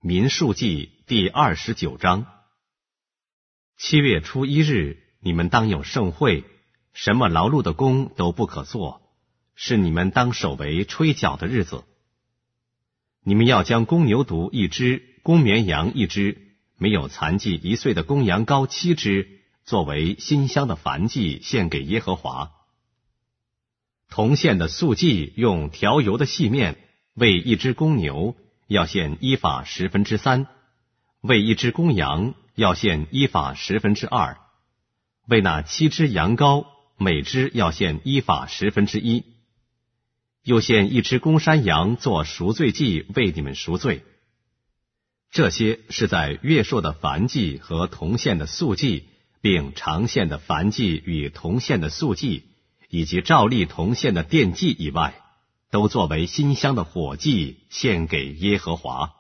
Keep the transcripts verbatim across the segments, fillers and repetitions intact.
民数记第二十九章。七月初一日，你们当有盛会，什么劳碌的工都不可做，是你们当守为吹角的日子。你们要将公牛犊一只，公绵羊一只，没有残疾一岁的公羊羔七只，作为馨香的燔祭献给耶和华。同献的素祭用调油的细面，为一只公牛要献一法十分之三，为一只公羊要献一法十分之二，为那七只羊羔每只要献一法十分之一。又献一只公山羊做赎罪祭，为你们赎罪。这些是在月朔的燔祭和同献的素祭，并常献的燔祭与同献的素祭，以及照例同献的奠祭以外，都作为馨香的火祭献给耶和华。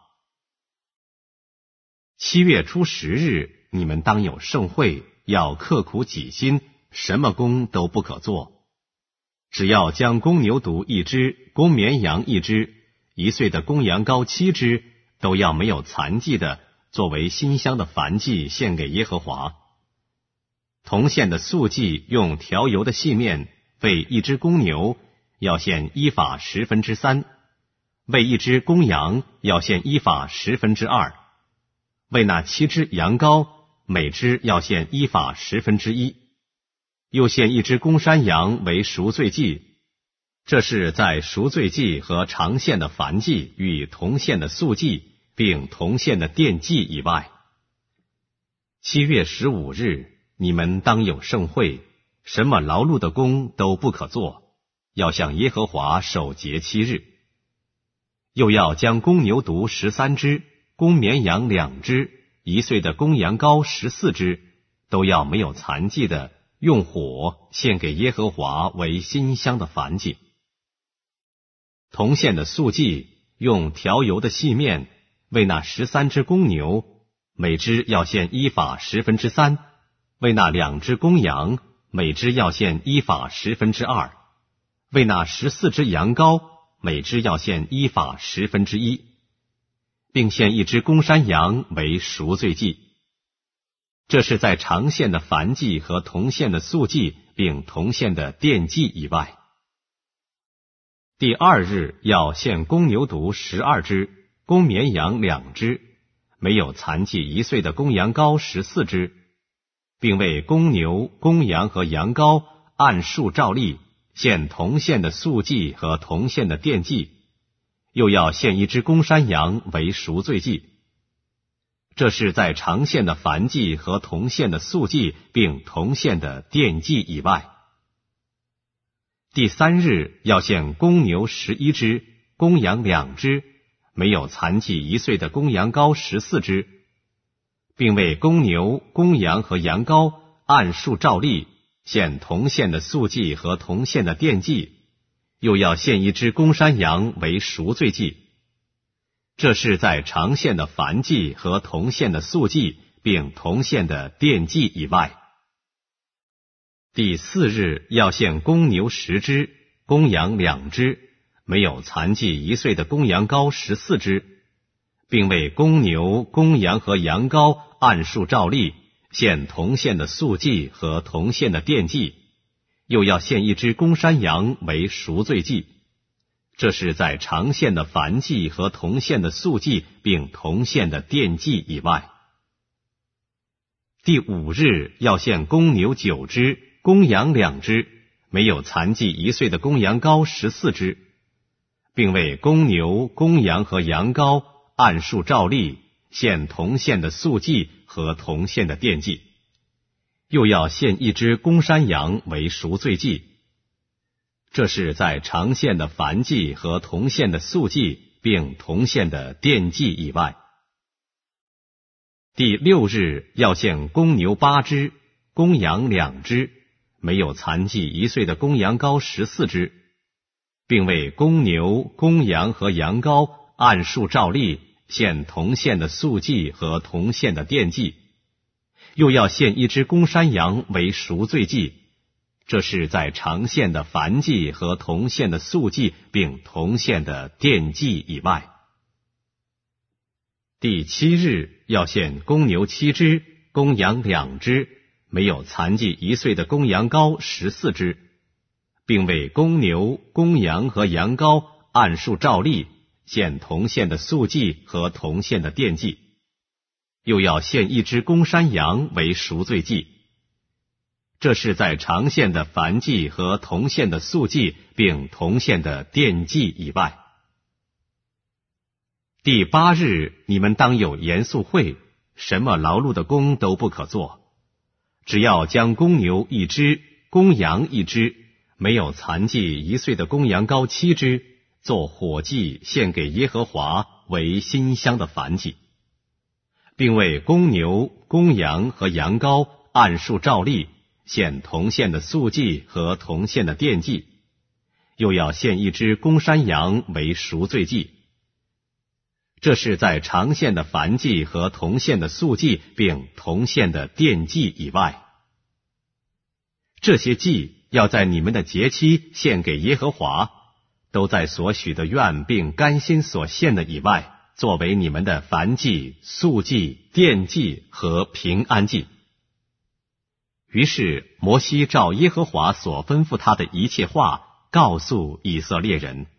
七月初十日，你们当有盛会，要刻苦己心，什么工都不可做。只要将公牛犊一只，公绵羊一只，一岁的公羊羔七只，都要没有残疾的，作为馨香的燔祭献给耶和华。同献的素祭用调油的细面，为一只公牛要献一法十分之三，为一只公羊要献一法十分之二，为那七只羊羔每只要献一法十分之一。又献一只公山羊为赎罪祭，这是在赎罪祭和常献的燔祭与同献的素祭，并同献的奠祭以外。七月十五日，你们当有盛会，什么劳碌的工都不可做，要向耶和华守节七日。又要将公牛犊十三只，公绵羊两只，一岁的公羊羔十四只，都要没有残疾的，用火献给耶和华为馨香的燔祭。同献的素祭用调油的细面，为那十三只公牛，每只要献一法十分之三，为那两只公羊，每只要献一法十分之二，为那十四只羊羔，每只要献一法十分之一，并献一只公山羊为赎罪祭。这是在常献的燔祭和同献的素祭，并同献的奠祭以外。第二日要献公牛犊十二只，公绵羊两只，没有残疾一岁的公羊羔十四只，并为公牛、公羊和羊羔按数照例献同献的素祭和同献的奠祭，又要献一只公山羊为赎罪祭。这是在常献的燔祭和同献的素祭，并同献的奠祭以外。第三日要献公牛十一只，公羊两只，没有残疾一岁的公羊羔十四只，并为公牛、公羊和羊羔按数照例献同献的素祭和同献的奠祭，又要献一只公山羊为赎罪祭。这是在常献的燔祭和同献的素祭，并同献的奠祭以外。第四日要献公牛十只，公羊两只，没有残疾一岁的公羊羔十四只，并为公牛、公羊和羊羔按数照例献同献的素祭和同献的奠祭，又要献一只公山羊为赎罪祭。这是在常献的燔祭和同献的素祭，并同献的奠祭以外。第五日要献公牛九只，公羊两只，没有残疾一岁的公羊羔十四只，并为公牛、公羊和羊羔按数照例献同献的素祭和同献的奠祭，又要献一只公山羊为赎罪祭。这是在常献的燔祭和同献的素祭，并同献的奠祭以外。第六日要献公牛八只，公羊两只，没有残疾一岁的公羊羔十四只，并为公牛、公羊和羊羔按数照例献同献的素祭和同献的奠祭，又要献一只公山羊为赎罪祭。这是在常献的燔祭和同献的素祭，并同献的奠祭以外。 第七日要献公牛七只，公羊两只，没有残疾一岁的公羊羔十四只，并为公牛、公羊和羊羔按数照例献同献的素祭和同献的奠祭，又要献一只公山羊为赎罪祭。这是在常献的燔祭和同献的素祭并同献的奠祭以外。第八日，你们当有严肃会，什么劳碌的工都不可做，只要将公牛一只，公羊一只，没有残疾一岁的公羊羔七只，做火祭献给耶和华为馨香的燔祭，并为公牛、公羊和羊羔按数照例献同献的素祭和同献的奠祭，又要献一只公山羊为赎罪祭。这是在常献的燔祭和同献的素祭并同献的奠祭以外。这些祭要在你们的节期献给耶和华，都在所许的愿并甘心所献的以外，作为你们的燔祭、素祭、奠祭和平安祭。于是摩西照耶和华所吩咐他的一切话，告诉以色列人。